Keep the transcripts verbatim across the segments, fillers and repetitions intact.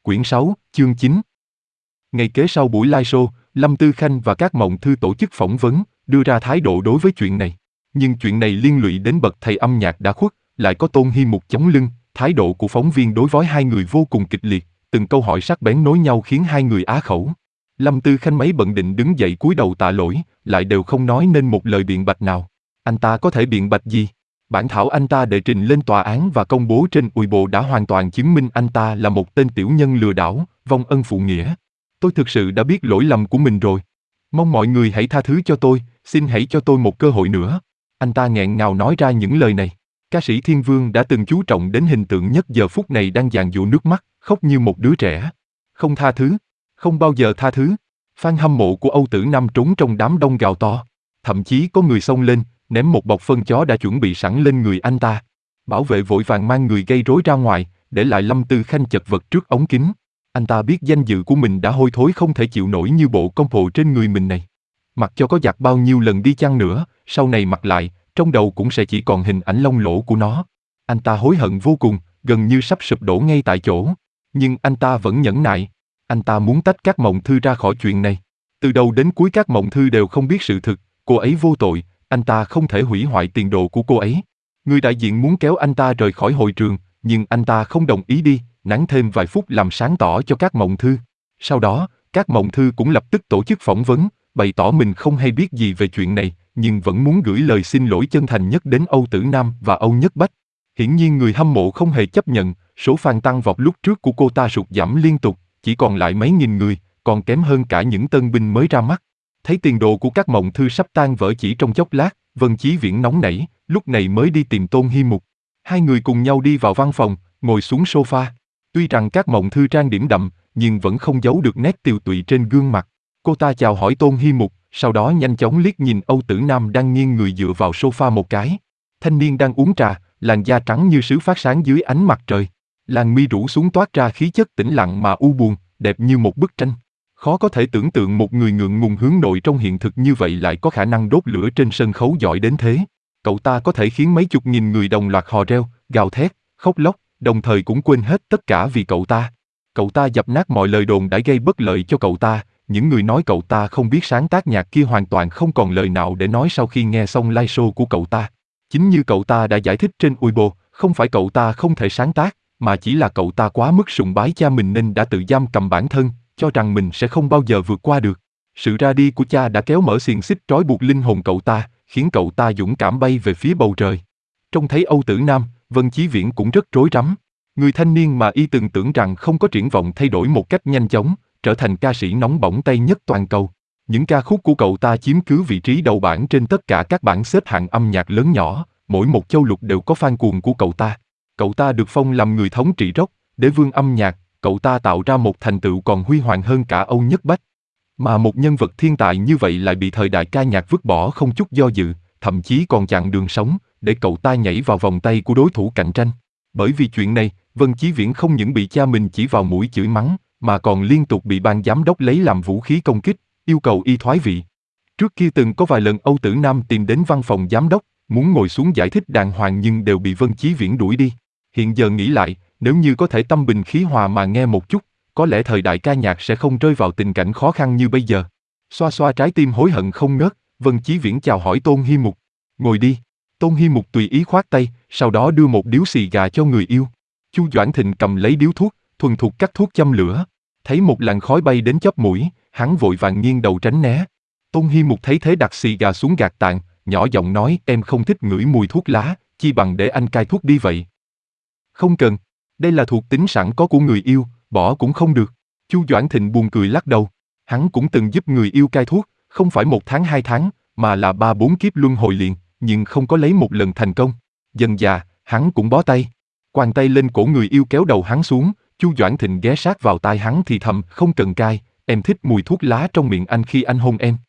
Quyển sáu, chương chín. Ngày kế sau buổi live show, Lâm Tư Khanh và các mộng thư tổ chức phỏng vấn, đưa ra thái độ đối với chuyện này. Nhưng chuyện này liên lụy đến bậc thầy âm nhạc đã khuất, lại có Tôn Hi Mục chống lưng, thái độ của phóng viên đối với hai người vô cùng kịch liệt, từng câu hỏi sắc bén nối nhau khiến hai người á khẩu. Lâm Tư Khanh mấy bận định đứng dậy cúi đầu tạ lỗi, lại đều không nói nên một lời biện bạch nào. Anh ta có thể biện bạch gì? Bản thảo anh ta đệ trình lên tòa án và công bố trên Weibo đã hoàn toàn chứng minh anh ta là một tên tiểu nhân lừa đảo, vong ân phụ nghĩa. Tôi thực sự đã biết lỗi lầm của mình rồi. Mong mọi người hãy tha thứ cho tôi, xin hãy cho tôi một cơ hội nữa. Anh ta nghẹn ngào nói ra những lời này. Ca sĩ Thiên Vương đã từng chú trọng đến hình tượng nhất giờ phút này đang dàn dụa nước mắt, khóc như một đứa trẻ. Không tha thứ, không bao giờ tha thứ. Fan hâm mộ của Âu Tử Nam trốn trong đám đông gào to. Thậm chí có người xông lên, ném một bọc phân chó đã chuẩn bị sẵn lên người anh ta. Bảo vệ vội vàng mang người gây rối ra ngoài, để lại Lâm Tư Khanh chật vật trước ống kính. Anh ta biết danh dự của mình đã hôi thối không thể chịu nổi như bộ compo trên người mình này. Mặc cho có giặt bao nhiêu lần đi chăng nữa, sau này mặc lại, trong đầu cũng sẽ chỉ còn hình ảnh lông lỗ của nó. Anh ta hối hận vô cùng, gần như sắp sụp đổ ngay tại chỗ. Nhưng anh ta vẫn nhẫn nại. Anh ta muốn tách các mộng thư ra khỏi chuyện này. Từ đầu đến cuối các mộng thư đều không biết sự thực, cô ấy vô tội, anh ta không thể hủy hoại tiền đồ của cô ấy. Người đại diện muốn kéo anh ta rời khỏi hội trường, nhưng anh ta không đồng ý đi, nán thêm vài phút làm sáng tỏ cho các mộng thư. Sau đó, các mộng thư cũng lập tức tổ chức phỏng vấn, bày tỏ mình không hay biết gì về chuyện này, nhưng vẫn muốn gửi lời xin lỗi chân thành nhất đến Âu Tử Nam và Âu Nhất Bách. Hiển nhiên người hâm mộ không hề chấp nhận, số fan tăng vọt lúc trước của cô ta sụt giảm liên tục, chỉ còn lại mấy nghìn người, còn kém hơn cả những tân binh mới ra mắt. Thấy tiền đồ của các mộng thư sắp tan vỡ chỉ trong chốc lát, Vân Chí Viễn nóng nảy, lúc này mới đi tìm Tôn Hi Mục. Hai người cùng nhau đi vào văn phòng, ngồi xuống sofa. Tuy rằng các mộng thư trang điểm đậm, nhưng vẫn không giấu được nét tiều tụy trên gương mặt. Cô ta chào hỏi Tôn Hi Mục, sau đó nhanh chóng liếc nhìn Âu Tử Nam đang nghiêng người dựa vào sofa một cái. Thanh niên đang uống trà, làn da trắng như sứ phát sáng dưới ánh mặt trời. Làn mi rũ xuống toát ra khí chất tĩnh lặng mà u buồn, đẹp như một bức tranh. Khó có thể tưởng tượng một người ngượng ngùng hướng nội trong hiện thực như vậy lại có khả năng đốt lửa trên sân khấu giỏi đến thế. Cậu ta có thể khiến mấy chục nghìn người đồng loạt hò reo, gào thét, khóc lóc, đồng thời cũng quên hết tất cả vì cậu ta. Cậu ta dập nát mọi lời đồn đã gây bất lợi cho cậu ta, những người nói cậu ta không biết sáng tác nhạc kia hoàn toàn không còn lời nào để nói sau khi nghe xong live show của cậu ta. Chính như cậu ta đã giải thích trên Weibo, không phải cậu ta không thể sáng tác, mà chỉ là cậu ta quá mức sùng bái cha mình nên đã tự giam cầm bản thân, cho rằng mình sẽ không bao giờ vượt qua được. Sự ra đi của cha đã kéo mở xiềng xích trói buộc linh hồn cậu ta, khiến cậu ta dũng cảm bay về phía bầu trời. Trông thấy Âu Tử Nam, Vân Chí Viễn cũng rất rối rắm. Người thanh niên mà y từng tưởng rằng không có triển vọng thay đổi một cách nhanh chóng, trở thành ca sĩ nóng bỏng tay nhất toàn cầu. Những ca khúc của cậu ta chiếm cứ vị trí đầu bảng trên tất cả các bảng xếp hạng âm nhạc lớn nhỏ, mỗi một châu lục đều có fan cuồng của cậu ta. Cậu ta được phong làm người thống trị rock, đế vương âm nhạc, cậu ta tạo ra một thành tựu còn huy hoàng hơn cả Âu Nhất Bách. Mà một nhân vật thiên tài như vậy lại bị thời đại ca nhạc vứt bỏ không chút do dự, thậm chí còn chặn đường sống, để cậu ta nhảy vào vòng tay của đối thủ cạnh tranh. Bởi vì chuyện này, Vân Chí Viễn không những bị cha mình chỉ vào mũi chửi mắng, mà còn liên tục bị ban giám đốc lấy làm vũ khí công kích, yêu cầu y thoái vị. Trước kia từng có vài lần Âu Tử Nam tìm đến văn phòng giám đốc, muốn ngồi xuống giải thích đàng hoàng nhưng đều bị Vân Chí Viễn đuổi đi. Hiện giờ nghĩ lại, nếu như có thể tâm bình khí hòa mà nghe một chút, có lẽ thời đại ca nhạc sẽ không rơi vào tình cảnh khó khăn như bây giờ. Xoa xoa trái tim hối hận không ngớt, Vân Chí Viễn chào hỏi Tôn Hi Mục. Ngồi đi. Tôn Hi Mục tùy ý khoát tay, sau đó đưa một điếu xì gà cho người yêu. Chu Doãn Thịnh cầm lấy điếu thuốc, thuần thục cắt thuốc châm lửa. Thấy một làn khói bay đến chóp mũi, hắn vội vàng nghiêng đầu tránh né. Tôn Hi Mục thấy thế đặt xì gà xuống gạt tàn, nhỏ giọng nói em không thích ngửi mùi thuốc lá, chi bằng để anh cai thuốc đi vậy. Không cần, đây là thuộc tính sẵn có của người yêu, bỏ cũng không được. Chu Doãn Thịnh buồn cười lắc đầu. Hắn cũng từng giúp người yêu cai thuốc, không phải một tháng hai tháng, mà là ba bốn kiếp luân hồi liền, nhưng không có lấy một lần thành công. Dần dà, hắn cũng bó tay. Quàng tay lên cổ người yêu kéo đầu hắn xuống, Chu Doãn Thịnh ghé sát vào tai hắn thì thầm, không cần cai, em thích mùi thuốc lá trong miệng anh khi anh hôn em.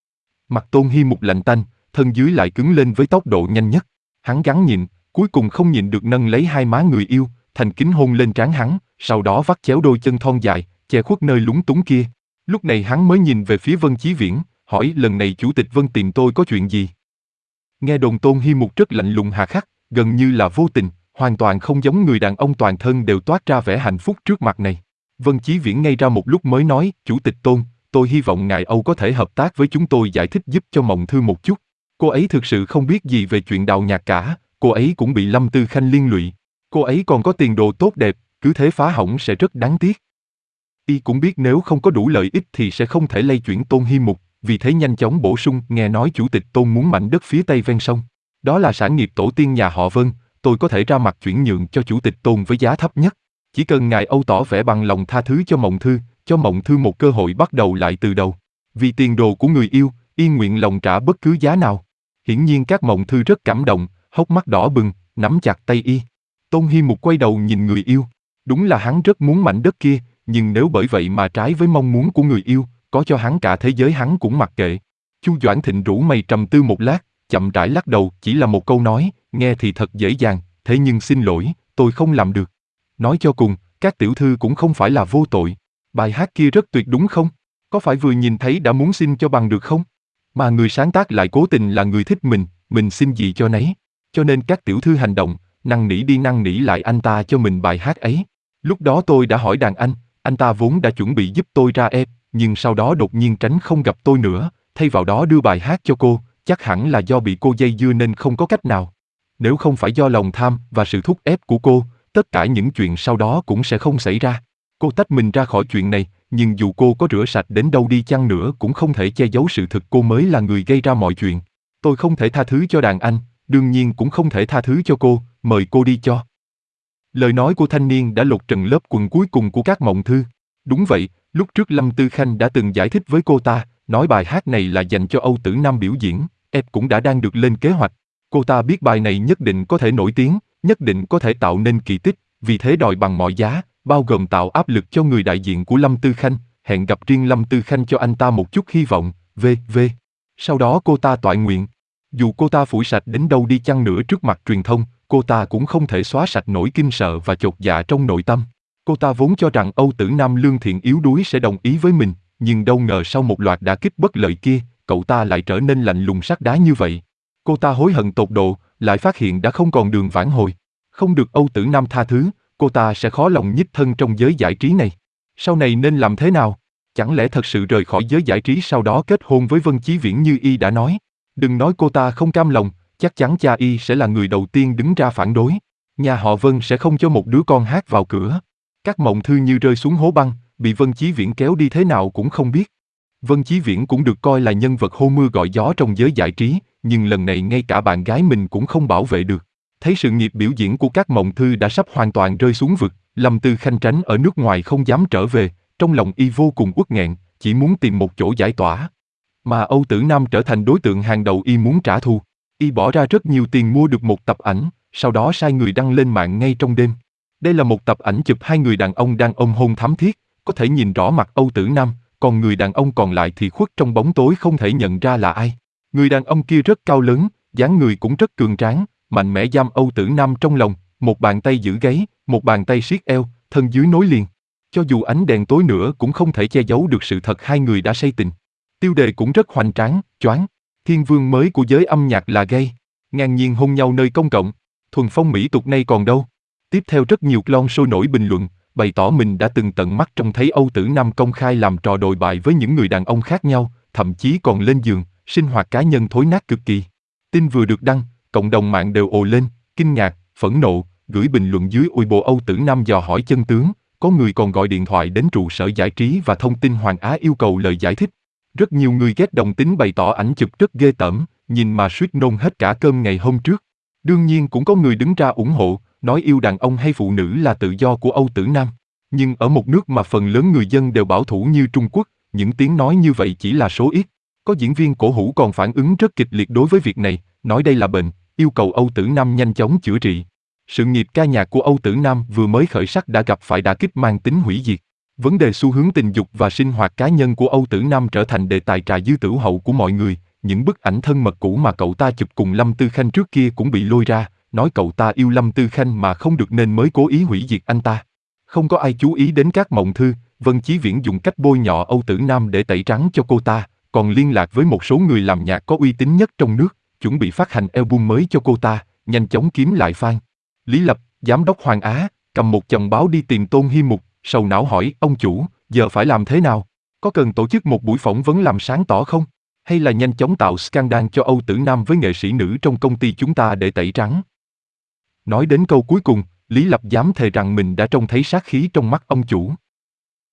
Mặt Tôn Hi Mục lạnh tanh, thân dưới lại cứng lên với tốc độ nhanh nhất. Hắn gắng nhịn, cuối cùng không nhịn được nâng lấy hai má người yêu, thành kính hôn lên trán hắn, sau đó vắt chéo đôi chân thon dài, che khuất nơi lúng túng kia. Lúc này hắn mới nhìn về phía Vân Chí Viễn, hỏi lần này chủ tịch Vân tìm tôi có chuyện gì? Nghe đồn Tôn Hi Mục rất lạnh lùng hà khắc, gần như là vô tình, hoàn toàn không giống người đàn ông toàn thân đều toát ra vẻ hạnh phúc trước mặt này. Vân Chí Viễn ngây ra một lúc mới nói, Chủ tịch Tôn, tôi hy vọng ngài Âu có thể hợp tác với chúng tôi giải thích giúp cho Mộng Thư một chút. Cô ấy thực sự không biết gì về chuyện đào nhạc cả, cô ấy cũng bị Lâm Tư Khanh liên lụy. Cô ấy còn có tiền đồ tốt đẹp, cứ thế phá hỏng sẽ rất đáng tiếc. Y cũng biết nếu không có đủ lợi ích thì sẽ không thể lay chuyển Tôn Hi Mục, vì thế nhanh chóng bổ sung, nghe nói Chủ tịch Tôn muốn mảnh đất phía tây ven sông. Đó là sản nghiệp tổ tiên nhà họ Vân, tôi có thể ra mặt chuyển nhượng cho Chủ tịch Tôn với giá thấp nhất. Chỉ cần ngài Âu tỏ vẻ bằng lòng tha thứ cho Mộng Thư, cho Mộng Thư một cơ hội bắt đầu lại từ đầu. Vì tiền đồ của người yêu, y nguyện lòng trả bất cứ giá nào. Hiển nhiên các Mộng Thư rất cảm động, hốc mắt đỏ bừng, nắm chặt tay y. Tôn Hi Mục quay đầu nhìn người yêu. Đúng là hắn rất muốn mảnh đất kia, nhưng nếu bởi vậy mà trái với mong muốn của người yêu, có cho hắn cả thế giới hắn cũng mặc kệ. Chu Doãn Thịnh rủ mày trầm tư một lát, chậm rãi lắc đầu, chỉ là một câu nói, nghe thì thật dễ dàng, thế nhưng xin lỗi, tôi không làm được. Nói cho cùng, các tiểu thư cũng không phải là vô tội. Bài hát kia rất tuyệt đúng không? Có phải vừa nhìn thấy đã muốn xin cho bằng được không? Mà người sáng tác lại cố tình là người thích mình, mình xin gì cho nấy. Cho nên các tiểu thư hành động, năn nỉ đi năn nỉ lại anh ta cho mình bài hát ấy. Lúc đó tôi đã hỏi đàn anh, anh ta vốn đã chuẩn bị giúp tôi ra ép, nhưng sau đó đột nhiên tránh không gặp tôi nữa, thay vào đó đưa bài hát cho cô, chắc hẳn là do bị cô dây dưa nên không có cách nào. Nếu không phải do lòng tham và sự thúc ép của cô, tất cả những chuyện sau đó cũng sẽ không xảy ra. Cô tách mình ra khỏi chuyện này, nhưng dù cô có rửa sạch đến đâu đi chăng nữa cũng không thể che giấu sự thực cô mới là người gây ra mọi chuyện. Tôi không thể tha thứ cho đàn anh, đương nhiên cũng không thể tha thứ cho cô, mời cô đi cho. Lời nói của thanh niên đã lột trần lớp quần cuối cùng của các Mộng Thư. Đúng vậy, lúc trước Lâm Tư Khanh đã từng giải thích với cô ta, nói bài hát này là dành cho Âu Tử Nam biểu diễn, ép cũng đã đang được lên kế hoạch. Cô ta biết bài này nhất định có thể nổi tiếng, nhất định có thể tạo nên kỳ tích, vì thế đòi bằng mọi giá, bao gồm tạo áp lực cho người đại diện của Lâm Tư Khanh, hẹn gặp riêng Lâm Tư Khanh cho anh ta một chút hy vọng, vân vân. Sau đó cô ta toại nguyện. Dù cô ta phủi sạch đến đâu đi chăng nữa trước mặt truyền thông, cô ta cũng không thể xóa sạch nỗi kinh sợ và chột dạ trong nội tâm. Cô ta vốn cho rằng Âu Tử Nam lương thiện yếu đuối sẽ đồng ý với mình, nhưng đâu ngờ sau một loạt đả kích bất lợi kia, cậu ta lại trở nên lạnh lùng sắt đá như vậy. Cô ta hối hận tột độ, lại phát hiện đã không còn đường vãn hồi. Không được Âu Tử Nam tha thứ, cô ta sẽ khó lòng nhích thân trong giới giải trí này. Sau này nên làm thế nào? Chẳng lẽ thật sự rời khỏi giới giải trí sau đó kết hôn với Vân Chí Viễn như y đã nói? Đừng nói cô ta không cam lòng, chắc chắn cha y sẽ là người đầu tiên đứng ra phản đối. Nhà họ Vân sẽ không cho một đứa con hát vào cửa. Các Mộng Thư như rơi xuống hố băng, bị Vân Chí Viễn kéo đi thế nào cũng không biết. Vân Chí Viễn cũng được coi là nhân vật hô mưa gọi gió trong giới giải trí, nhưng lần này ngay cả bạn gái mình cũng không bảo vệ được. Thấy sự nghiệp biểu diễn của các Mộng Thư đã sắp hoàn toàn rơi xuống vực, Lâm Tư Khanh tránh ở nước ngoài không dám trở về, trong lòng y vô cùng uất nghẹn, chỉ muốn tìm một chỗ giải tỏa. Mà Âu Tử Nam trở thành đối tượng hàng đầu y muốn trả thù. Y bỏ ra rất nhiều tiền mua được một tập ảnh, sau đó sai người đăng lên mạng ngay trong đêm. Đây là một tập ảnh chụp hai người đàn ông đang ôm hôn thắm thiết, có thể nhìn rõ mặt Âu Tử Nam, còn người đàn ông còn lại thì khuất trong bóng tối không thể nhận ra là ai. Người đàn ông kia rất cao lớn, dáng người cũng rất cường tráng, mạnh mẽ giam Âu Tử Nam trong lòng, một bàn tay giữ gáy, một bàn tay siết eo, thân dưới nối liền. Cho dù ánh đèn tối nữa cũng không thể che giấu được sự thật hai người đã say tình. Tiêu đề cũng rất hoành tráng, choáng. Thiên vương mới của giới âm nhạc là gay. Ngang nhiên hôn nhau nơi công cộng. Thuần phong mỹ tục nay còn đâu. Tiếp theo rất nhiều clone sôi nổi bình luận, bày tỏ mình đã từng tận mắt trông thấy Âu Tử Nam công khai làm trò đồi bại với những người đàn ông khác nhau, thậm chí còn lên giường, sinh hoạt cá nhân thối nát cực kỳ. Tin vừa được đăng, cộng đồng mạng đều ồ lên, kinh ngạc, phẫn nộ, gửi bình luận dưới ùi bộ Âu Tử Nam dò hỏi chân tướng, có người còn gọi điện thoại đến trụ sở giải trí và thông tin Hoàng Á yêu cầu lời giải thích. Rất nhiều người ghét đồng tính bày tỏ ảnh chụp rất ghê tởm, nhìn mà suýt nôn hết cả cơm ngày hôm trước. Đương nhiên cũng có người đứng ra ủng hộ, nói yêu đàn ông hay phụ nữ là tự do của Âu Tử Nam. Nhưng ở một nước mà phần lớn người dân đều bảo thủ như Trung Quốc, những tiếng nói như vậy chỉ là số ít. Có diễn viên cổ hủ còn phản ứng rất kịch liệt đối với việc này, nói đây là bệnh, yêu cầu Âu Tử Nam nhanh chóng chữa trị. Sự nghiệp ca nhạc của Âu Tử Nam vừa mới khởi sắc đã gặp phải đả kích mang tính hủy diệt. Vấn đề xu hướng tình dục và sinh hoạt cá nhân của Âu Tử Nam trở thành đề tài trà dư tửu hậu của mọi người. Những bức ảnh thân mật cũ mà cậu ta chụp cùng Lâm Tư Khanh trước kia cũng bị lôi ra, nói cậu ta yêu Lâm Tư Khanh mà không được nên mới cố ý hủy diệt anh ta. Không có ai chú ý đến các Mộng Thư, Vân Chí Viễn dùng cách bôi nhọ Âu Tử Nam để tẩy trắng cho cô ta, còn liên lạc với một số người làm nhạc có uy tín nhất trong nước, chuẩn bị phát hành album mới cho cô ta, nhanh chóng kiếm lại fan. Lý Lập, giám đốc Hoàng Á, cầm một chồng báo đi tìm Tôn Hi Mục, sầu não hỏi, ông chủ, giờ phải làm thế nào? Có cần tổ chức một buổi phỏng vấn làm sáng tỏ không? Hay là nhanh chóng tạo scandal cho Âu Tử Nam với nghệ sĩ nữ trong công ty chúng ta để tẩy trắng? Nói đến câu cuối cùng, Lý Lập dám thề rằng mình đã trông thấy sát khí trong mắt ông chủ.